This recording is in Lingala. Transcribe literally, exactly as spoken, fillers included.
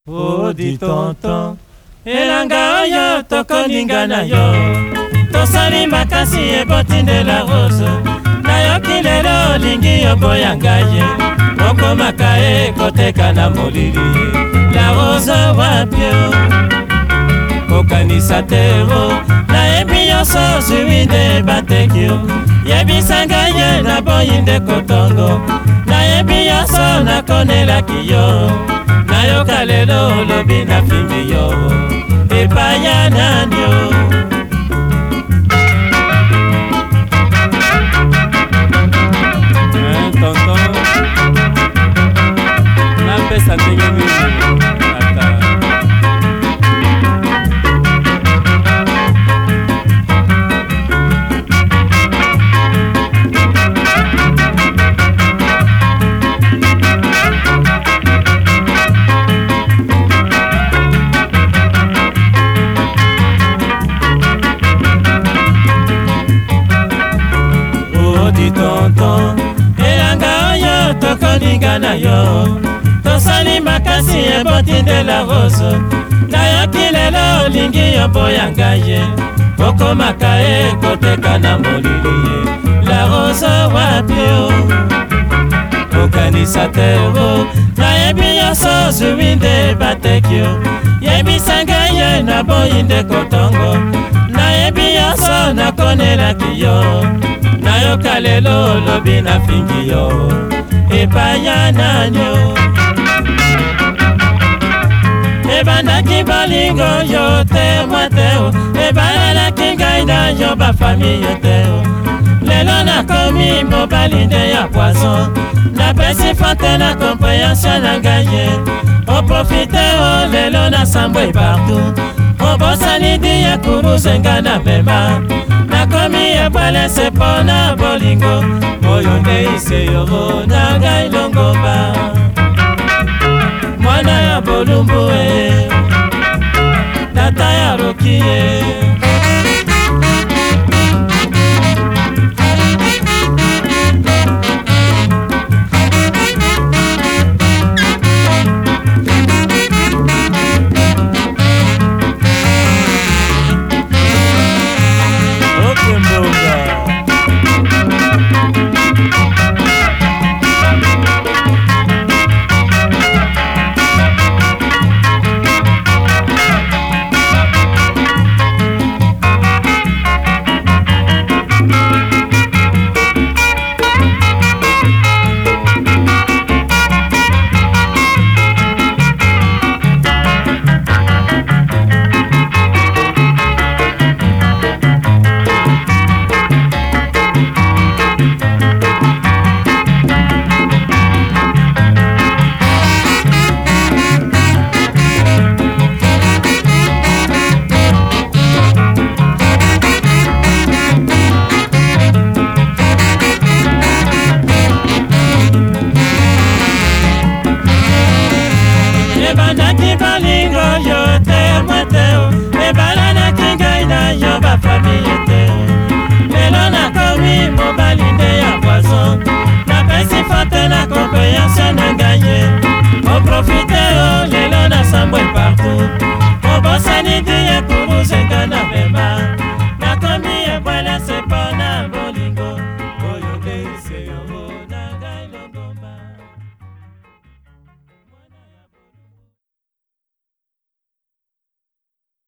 Odi tonton elanga oyo tokoninga na yo tosali makasi ebotindela rose nayoki lelo olingi oboya ngai ye okomaka ye koteka na molili la rose wapio kokanisa tero nayebi nyonso zwi nde bateki yo yebisa ngai ye naboyi nde kotongo nayebi nyonso nakonelaki yo nayoka lelo olobi nafimi yo epai ya nani yo tonton napesa ndenge nini ata tonton elanga oyo tokoninga na yo tosali makasi ebotindela rose nayoki lelo olingi oboya ngai ye okomaka ye koteka na molili ye la rose wapio okanisa tero nayebi nyonso zwi nde bateki yo yebisa ngai ye naboyi nde kotongo nayebi nyonso nakonelaki yo nayoka lelo olobi nafingi yo epai ya nani yo ebandaki bolingo yo te mwa te o ebalalaki ngai na yo bafami yo te o lelo nakomi mobali nde ya poison napesi fote na komprehension na ngai ye oprofite o lelo nasambwe partout obosani di ya kuruzenga na bema nakomi ebwelese mpo na bolingo oyo nde ise yoro na ngai longomba mwana ya bolumbu e tata ya roki ye ebandaki bolingo yo te mwa te o ebalanaki ngai na yo bafami yo te lelo nakomi mobali nde ya poison napesi fote na komprehension na ngai ye oprofite